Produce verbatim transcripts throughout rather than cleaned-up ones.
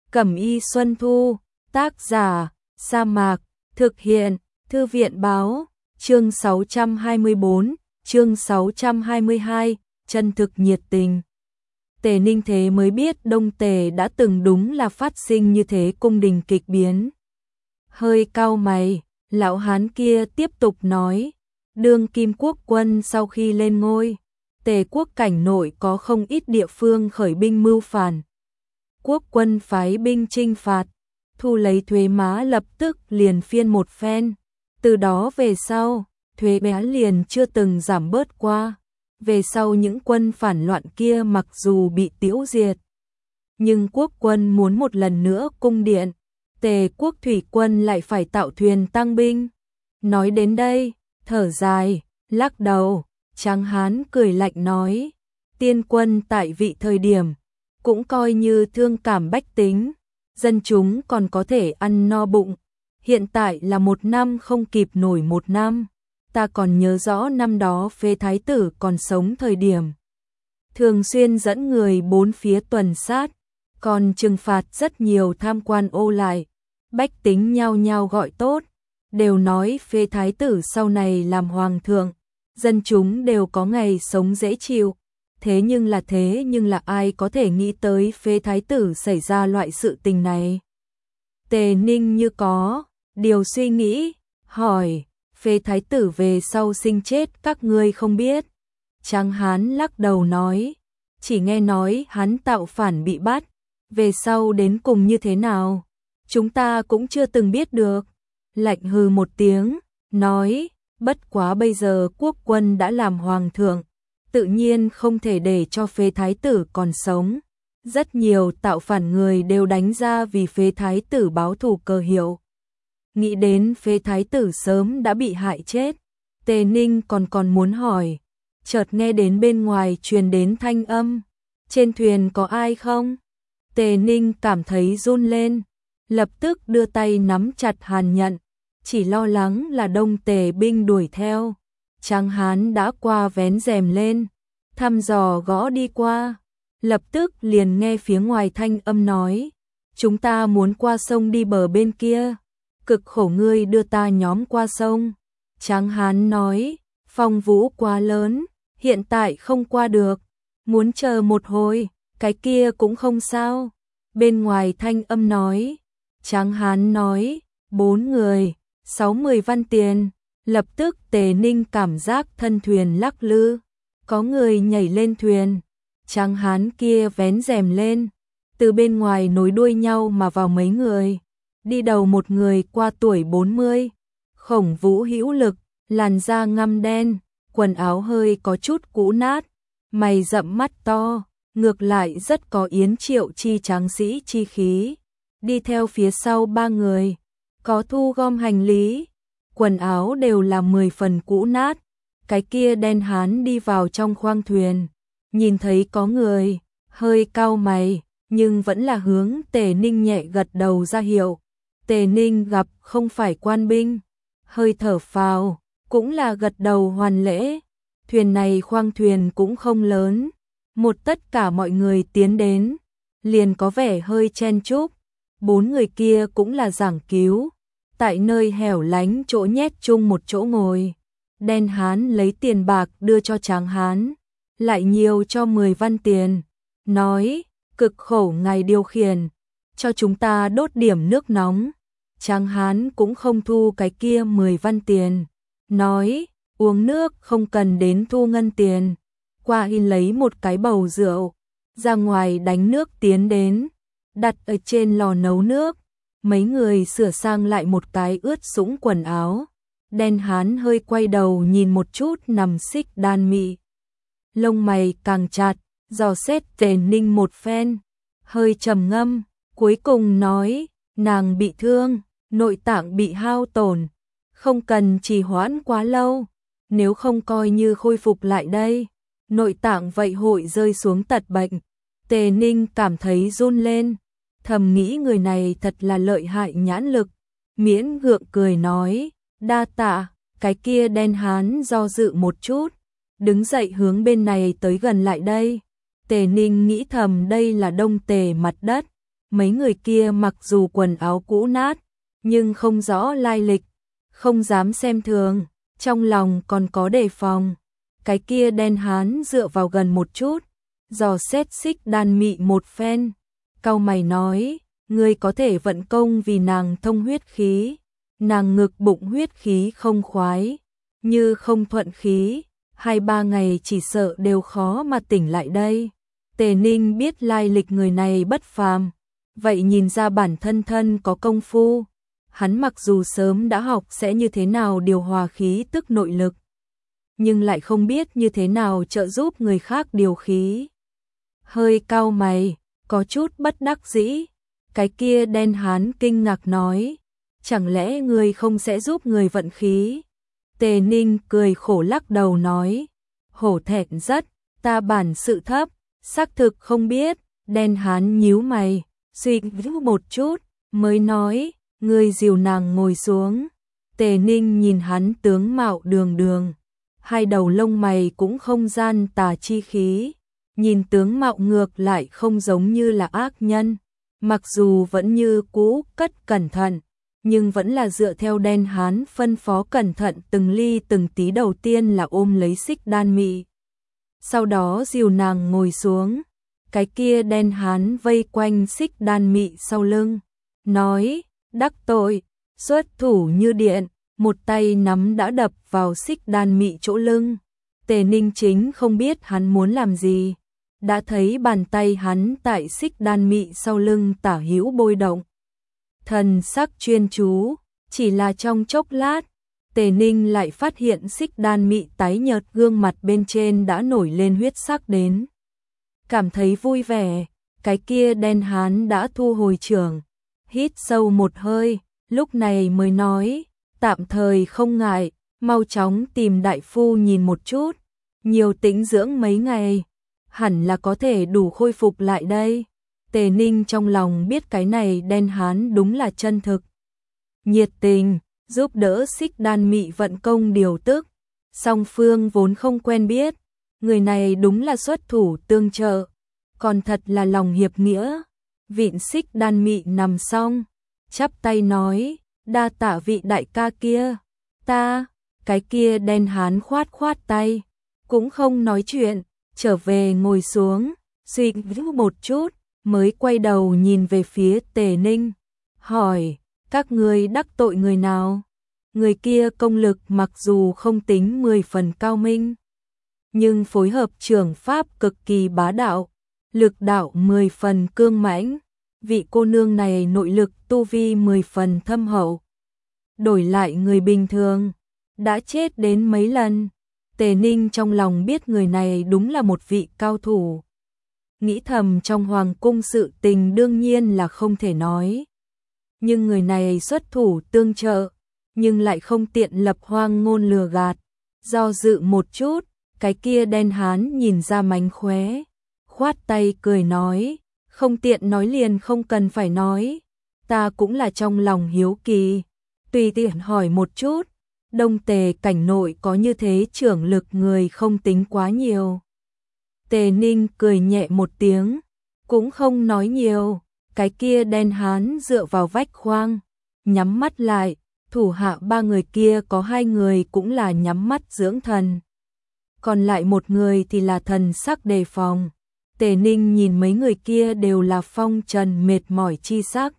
Cẩm y Xuân Thu, tác giả, Sa Mạc, thực hiện, Thư viện báo, chương sáu trăm hai mươi bốn, chương sáu trăm hai mươi hai, chân thực nhiệt tình. Tề Ninh thế mới biết Đông Tề đã từng đúng là phát sinh như thế cung đình kịch biến. Hơi cau mày, lão hán kia tiếp tục nói, đương kim quốc quân sau khi lên ngôi, Tề quốc cảnh nội có không ít địa phương khởi binh mưu phản. Quốc quân phái binh chinh phạt, thu lấy thuế má lập tức liền phiên một phen. Từ đó về sau, thuế má liền chưa từng giảm bớt qua. Về sau những quân phản loạn kia mặc dù bị tiêu diệt, nhưng quốc quân muốn một lần nữa cung điện, Tề quốc thủy quân lại phải tạo thuyền tăng binh. Nói đến đây, thở dài, lắc đầu, Tráng Hán cười lạnh nói, tiên quân tại vị thời điểm, cũng coi như thương cảm bách tính, dân chúng còn có thể ăn no bụng. Hiện tại là một năm không kịp nổi một năm. Ta còn nhớ rõ năm đó Phế Thái tử còn sống thời điểm, thường xuyên dẫn người bốn phía tuần sát, còn trừng phạt rất nhiều tham quan ô lại. Bách tính nhao nhao gọi tốt, đều nói Phế Thái tử sau này làm hoàng thượng, dân chúng đều có ngày sống dễ chịu. Thế nhưng là thế nhưng là ai có thể nghĩ tới Phế Thái tử xảy ra loại sự tình này. Tề Ninh như có điều suy nghĩ, hỏi, Phế Thái tử về sau sinh chết các ngươi không biết. Tráng Hán lắc đầu nói, chỉ nghe nói hắn tạo phản bị bắt, về sau đến cùng như thế nào, chúng ta cũng chưa từng biết được. Lạnh hừ một tiếng, nói, bất quá bây giờ quốc quân đã làm hoàng thượng, tự nhiên không thể để cho Phế Thái tử còn sống. Rất nhiều tạo phản người đều đánh ra vì Phế Thái tử báo thù cơ hiệu. Nghĩ đến Phế Thái tử sớm đã bị hại chết, Tề Ninh còn còn muốn hỏi, chợt nghe đến bên ngoài truyền đến thanh âm, trên thuyền có ai không? Tề Ninh cảm thấy run lên, lập tức đưa tay nắm chặt hàn nhận, chỉ lo lắng là Đông Tề binh đuổi theo. Tráng Hán đã qua vén rèm lên, thăm dò gõ đi qua, lập tức liền nghe phía ngoài thanh âm nói, chúng ta muốn qua sông đi bờ bên kia, cực khổ ngươi đưa ta nhóm qua sông. Tráng Hán nói, phong vũ quá lớn, hiện tại không qua được, muốn chờ một hồi, cái kia cũng không sao. Bên ngoài thanh âm nói, Tráng Hán nói, bốn người, sáu mươi văn tiền. Lập tức Tề Ninh cảm giác thân thuyền lắc lư, có người nhảy lên thuyền. Tráng Hán kia vén rèm lên, từ bên ngoài nối đuôi nhau mà vào mấy người. Đi đầu một người qua tuổi bốn mươi, khổng vũ hữu lực, làn da ngăm đen, quần áo hơi có chút cũ nát, mày rậm mắt to, ngược lại rất có Yến Triệu chi tráng sĩ chi khí. Đi theo phía sau ba người, có thu gom hành lý, quần áo đều là mười phần cũ nát. Cái kia đen hán đi vào trong khoang thuyền, nhìn thấy có người, hơi cau mày, nhưng vẫn là hướng Tề Ninh nhẹ gật đầu ra hiệu. Tề Ninh gặp không phải quan binh, hơi thở phào, cũng là gật đầu hoàn lễ. Thuyền này khoang thuyền cũng không lớn, một tất cả mọi người tiến đến, liền có vẻ hơi chen chúc. Bốn người kia cũng là giảng cứu, tại nơi hẻo lánh chỗ nhét chung một chỗ ngồi. Đen hán lấy tiền bạc đưa cho Tráng Hán, lại nhiều cho mười văn tiền, nói, cực khổ ngài điều khiển, cho chúng ta đốt điểm nước nóng. Tráng Hán cũng không thu cái kia mười văn tiền, nói, uống nước không cần đến thu ngân tiền. Qua in lấy một cái bầu rượu, ra ngoài đánh nước tiến đến, đặt ở trên lò nấu nước. Mấy người sửa sang lại một cái ướt sũng quần áo. Đen hán hơi quay đầu nhìn một chút nằm xích đan mị, lông mày càng chặt, dò xét Tề Ninh một phen, hơi trầm ngâm, cuối cùng nói, nàng bị thương, nội tạng bị hao tổn, không cần trì hoãn quá lâu, nếu không coi như khôi phục lại đây, nội tạng vậy hội rơi xuống tật bệnh. Tề Ninh cảm thấy run lên, thầm nghĩ người này thật là lợi hại nhãn lực, miễn gượng cười nói, đa tạ. Cái kia đen hán do dự một chút, đứng dậy hướng bên này tới gần lại đây. Tề Ninh nghĩ thầm đây là Đông Tề mặt đất, mấy người kia mặc dù quần áo cũ nát, nhưng không rõ lai lịch, không dám xem thường, trong lòng còn có đề phòng. Cái kia đen hán dựa vào gần một chút, dò xét Xích Đan Mị một phen, cau mày nói, ngươi có thể vận công vì nàng thông huyết khí, nàng ngực bụng huyết khí không khoái, như không thuận khí, hai ba ngày chỉ sợ đều khó mà tỉnh lại đây. Tề Ninh biết lai lịch người này bất phàm, vậy nhìn ra bản thân thân có công phu. Hắn mặc dù sớm đã học sẽ như thế nào điều hòa khí tức nội lực, nhưng lại không biết như thế nào trợ giúp người khác điều khí. Hơi cau mày, có chút bất đắc dĩ. Cái kia đen hán kinh ngạc nói, chẳng lẽ người không sẽ giúp người vận khí? Tề Ninh cười khổ lắc đầu nói, hổ thẹn rất, ta bản sự thấp, xác thực không biết. Đen hán nhíu mày, suy nghĩ một chút, mới nói, người dìu nàng ngồi xuống. Tề Ninh nhìn hắn tướng mạo đường đường, hai đầu lông mày cũng không gian tà chi khí, nhìn tướng mạo ngược lại không giống như là ác nhân, mặc dù vẫn như cũ cất cẩn thận, nhưng vẫn là dựa theo đen hán phân phó cẩn thận từng ly từng tí. Đầu tiên là ôm lấy Xích Đan Mị, sau đó dìu nàng ngồi xuống. Cái kia đen hán vây quanh Xích Đan Mị sau lưng, nói, đắc tội, xuất thủ như điện, một tay nắm đã đập vào Xích Đan Mị chỗ lưng. Tề Ninh chính không biết hắn muốn làm gì, đã thấy bàn tay hắn tại Xích Đan Mị sau lưng tả hữu bôi động. Thần sắc chuyên chú, chỉ là trong chốc lát, Tề Ninh lại phát hiện Xích Đan Mị tái nhợt gương mặt bên trên đã nổi lên huyết sắc đến. Cảm thấy vui vẻ, cái kia đen hán đã thu hồi trường, hít sâu một hơi, lúc này mới nói, tạm thời không ngại, mau chóng tìm đại phu nhìn một chút, nhiều tĩnh dưỡng mấy ngày, hẳn là có thể đủ khôi phục lại đây. Tề Ninh trong lòng biết cái này đen hán đúng là chân thực, nhiệt tình, giúp đỡ Xích Đan Mị vận công điều tức. Song phương vốn không quen biết, người này đúng là xuất thủ tương trợ, còn thật là lòng hiệp nghĩa. Vịn Xích Đan Mị nằm xong, chắp tay nói, đa tạ vị đại ca kia, ta. Cái kia đen hán khoát khoát tay, cũng không nói chuyện, trở về ngồi xuống, suy nghĩ một chút, mới quay đầu nhìn về phía Tề Ninh, hỏi, các ngươi đắc tội người nào? Người kia công lực mặc dù không tính mười phần cao minh, nhưng phối hợp trưởng pháp cực kỳ bá đạo, lực đạo mười phần cương mãnh. Vị cô nương này nội lực tu vi mười phần thâm hậu, đổi lại người bình thường đã chết đến mấy lần. Tề Ninh trong lòng biết người này đúng là một vị cao thủ, nghĩ thầm trong hoàng cung sự tình đương nhiên là không thể nói, nhưng người này xuất thủ tương trợ, nhưng lại không tiện lập hoang ngôn lừa gạt. Do dự một chút, cái kia đen hán nhìn ra mánh khóe, khoát tay cười nói, không tiện nói liền không cần phải nói, ta cũng là trong lòng hiếu kỳ, tùy tiện hỏi một chút. Đông Tề cảnh nội có như thế trưởng lực người không tính quá nhiều. Tề Ninh cười nhẹ một tiếng, cũng không nói nhiều. Cái kia đen hán dựa vào vách khoang, nhắm mắt lại, thủ hạ ba người kia có hai người cũng là nhắm mắt dưỡng thần, còn lại một người thì là thần sắc đề phòng. Tề Ninh nhìn mấy người kia đều là phong trần mệt mỏi chi sắc,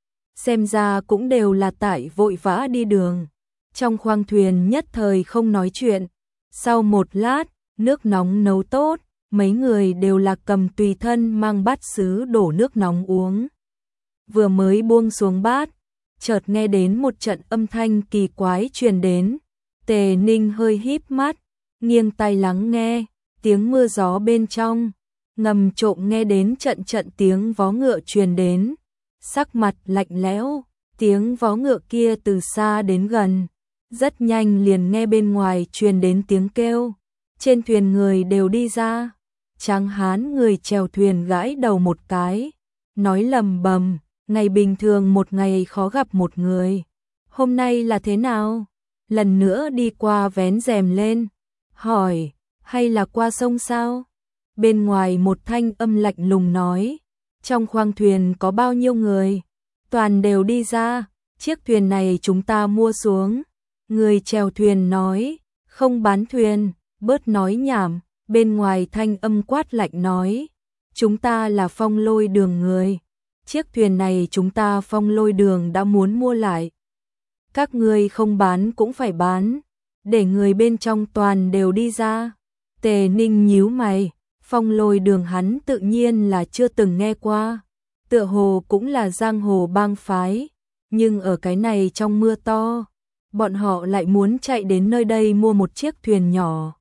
xem ra cũng đều là tại vội vã đi đường. Trong khoang thuyền nhất thời không nói chuyện. Sau một lát, nước nóng nấu tốt, mấy người đều là cầm tùy thân mang bát sứ đổ nước nóng uống. Vừa mới buông xuống bát, chợt nghe đến một trận âm thanh kỳ quái truyền đến. Tề Ninh hơi híp mắt, nghiêng tai lắng nghe, tiếng mưa gió bên trong, ngầm trộm nghe đến trận trận tiếng vó ngựa truyền đến. Sắc mặt lạnh lẽo, tiếng vó ngựa kia từ xa đến gần, rất nhanh liền nghe bên ngoài truyền đến tiếng kêu. Trên thuyền người đều đi ra, tráng hán người chèo thuyền gãi đầu một cái, nói lầm bầm, ngày bình thường một ngày khó gặp một người, hôm nay là thế nào? Lần nữa đi qua vén rèm lên, hỏi, hay là qua sông sao? Bên ngoài một thanh âm lạnh lùng nói, trong khoang thuyền có bao nhiêu người? Toàn đều đi ra, chiếc thuyền này chúng ta mua xuống. Người chèo thuyền nói, không bán thuyền, bớt nói nhảm, bên ngoài thanh âm quát lạnh nói, chúng ta là Phong Lôi Đường người. Chiếc thuyền này chúng ta Phong Lôi Đường đã muốn mua lại. Các ngươi không bán cũng phải bán, để người bên trong toàn đều đi ra. Tề Ninh nhíu mày, Phong Lôi Đường hắn tự nhiên là chưa từng nghe qua, tựa hồ cũng là giang hồ bang phái, nhưng ở cái này trong mưa to, bọn họ lại muốn chạy đến nơi đây mua một chiếc thuyền nhỏ.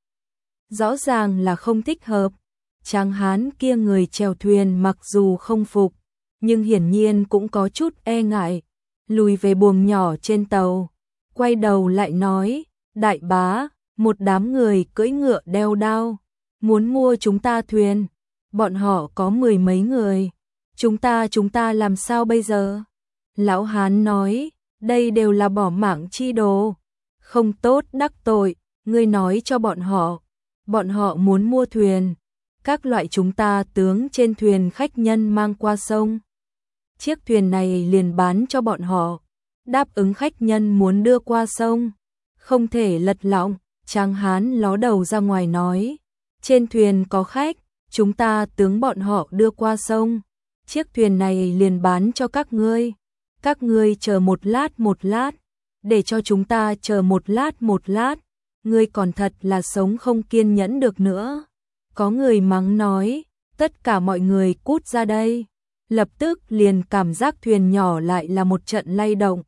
Rõ ràng là không thích hợp. Tráng hán kia người chèo thuyền mặc dù không phục, nhưng hiển nhiên cũng có chút e ngại, lùi về buồng nhỏ trên tàu, quay đầu lại nói, đại bá, một đám người cưỡi ngựa đeo đao, muốn mua chúng ta thuyền, bọn họ có mười mấy người, chúng ta chúng ta làm sao bây giờ? Lão hán nói, đây đều là bỏ mạng chi đồ, không tốt đắc tội, ngươi nói cho bọn họ, bọn họ muốn mua thuyền, các loại chúng ta tướng trên thuyền khách nhân mang qua sông. Chiếc thuyền này liền bán cho bọn họ, đáp ứng khách nhân muốn đưa qua sông, không thể lật lọng. Tráng hán ló đầu ra ngoài nói, trên thuyền có khách, chúng ta tướng bọn họ đưa qua sông, chiếc thuyền này liền bán cho các ngươi. Các ngươi chờ một lát một lát, để cho chúng ta chờ một lát một lát, ngươi còn thật là sống không kiên nhẫn được nữa. Có người mắng nói, tất cả mọi người cút ra đây. Lập tức liền cảm giác thuyền nhỏ lại là một trận lay động.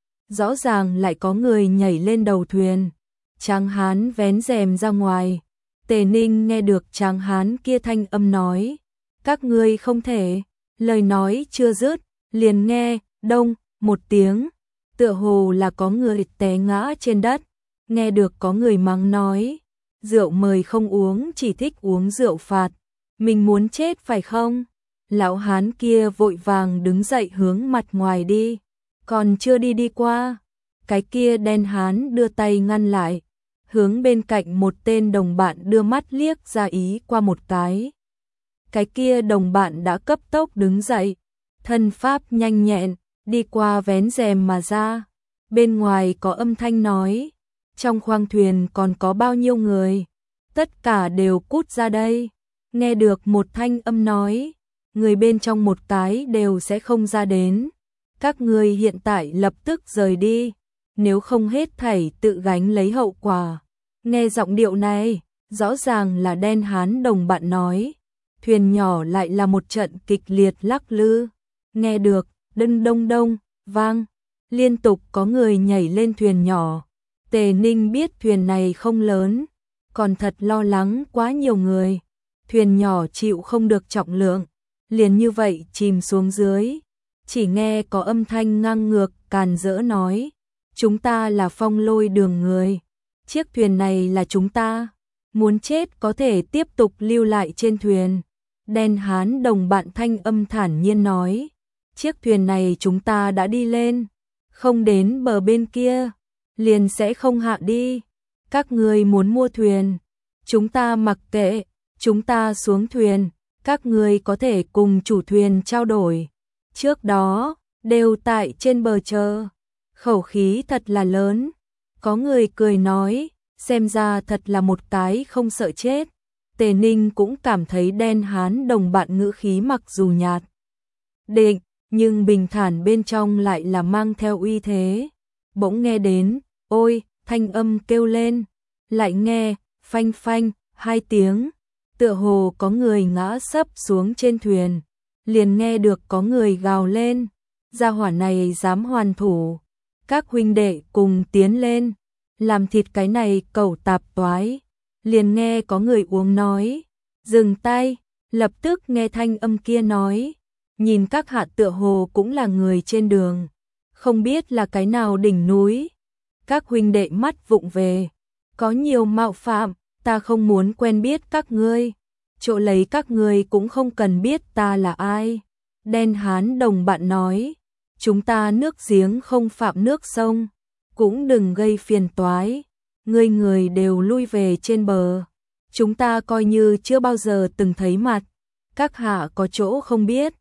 Rõ ràng lại có người nhảy lên đầu thuyền. Tráng hán vén rèm ra ngoài. Tề Ninh nghe được tráng hán kia thanh âm nói, các ngươi không thể. Lời nói chưa dứt, liền nghe đông một tiếng, tựa hồ là có người té ngã trên đất. Nghe được có người mắng nói, rượu mời không uống, chỉ thích uống rượu phạt, mình muốn chết phải không? Lão hán kia vội vàng đứng dậy hướng mặt ngoài đi, còn chưa đi đi qua, cái kia đen hán đưa tay ngăn lại, hướng bên cạnh một tên đồng bạn đưa mắt liếc ra ý qua một cái. Cái kia đồng bạn đã cấp tốc đứng dậy, thân pháp nhanh nhẹn, đi qua vén rèm mà ra. Bên ngoài có âm thanh nói, trong khoang thuyền còn có bao nhiêu người, tất cả đều cút ra đây. Nghe được một thanh âm nói, người bên trong một cái đều sẽ không ra đến. Các ngươi hiện tại lập tức rời đi, nếu không hết thảy tự gánh lấy hậu quả. Nghe giọng điệu này, rõ ràng là đen hán đồng bạn nói. Thuyền nhỏ lại là một trận kịch liệt lắc lư. Nghe được, đân đông đông, vang, liên tục có người nhảy lên thuyền nhỏ. Tề Ninh biết thuyền này không lớn, còn thật lo lắng quá nhiều người. Thuyền nhỏ chịu không được trọng lượng, liền như vậy chìm xuống dưới. Chỉ nghe có âm thanh ngang ngược càn rỡ nói, chúng ta là Phong Lôi Đường người, chiếc thuyền này là chúng ta, muốn chết có thể tiếp tục lưu lại trên thuyền. Đen hán đồng bạn thanh âm thản nhiên nói, chiếc thuyền này chúng ta đã đi lên, không đến bờ bên kia, liền sẽ không hạ đi. Các ngươi muốn mua thuyền, chúng ta mặc kệ, chúng ta xuống thuyền, các ngươi có thể cùng chủ thuyền trao đổi. Trước đó, đều tại trên bờ chờ, khẩu khí thật là lớn. Có người cười nói, xem ra thật là một cái không sợ chết. Tề Ninh cũng cảm thấy đen hán đồng bạn ngữ khí mặc dù nhạt định, nhưng bình thản bên trong lại là mang theo uy thế. Bỗng nghe đến, ôi, thanh âm kêu lên, lại nghe, phanh phanh, hai tiếng, tựa hồ có người ngã sấp xuống trên thuyền. Liền nghe được có người gào lên, gia hỏa này dám hoàn thủ, các huynh đệ cùng tiến lên, làm thịt cái này cẩu tạp toái. Liền nghe có người uống nói, dừng tay, lập tức nghe thanh âm kia nói, nhìn các hạ tựa hồ cũng là người trên đường, không biết là cái nào đỉnh núi. Các huynh đệ mắt vụng về, có nhiều mạo phạm, ta không muốn quen biết các ngươi, chỗ lấy các ngươi cũng không cần biết ta là ai. Đen hán đồng bạn nói, chúng ta nước giếng không phạm nước sông, cũng đừng gây phiền toái. Ngươi người đều lui về trên bờ, chúng ta coi như chưa bao giờ từng thấy mặt, các hạ có chỗ không biết,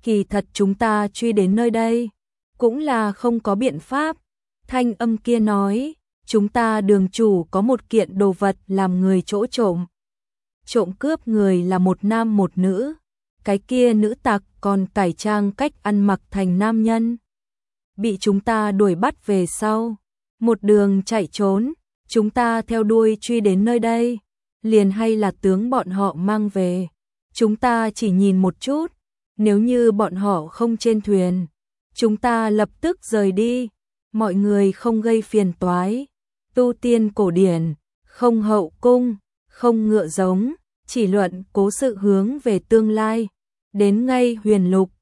Kỳ thật chúng ta truy đến nơi đây, cũng là không có biện pháp. Thanh âm kia nói, chúng ta đường chủ có một kiện đồ vật làm người chỗ trộm. Trộm cướp người là một nam một nữ, cái kia nữ tặc còn cải trang cách ăn mặc thành nam nhân. Bị chúng ta đuổi bắt về sau, một đường chạy trốn, chúng ta theo đuôi truy đến nơi đây, liền hay là tướng bọn họ mang về. Chúng ta chỉ nhìn một chút, nếu như bọn họ không trên thuyền, chúng ta lập tức rời đi, mọi người không gây phiền toái. Tu tiên cổ điển, không hậu cung, không ngựa giống, chỉ luận cố sự hướng về tương lai. Đến ngay huyền lục,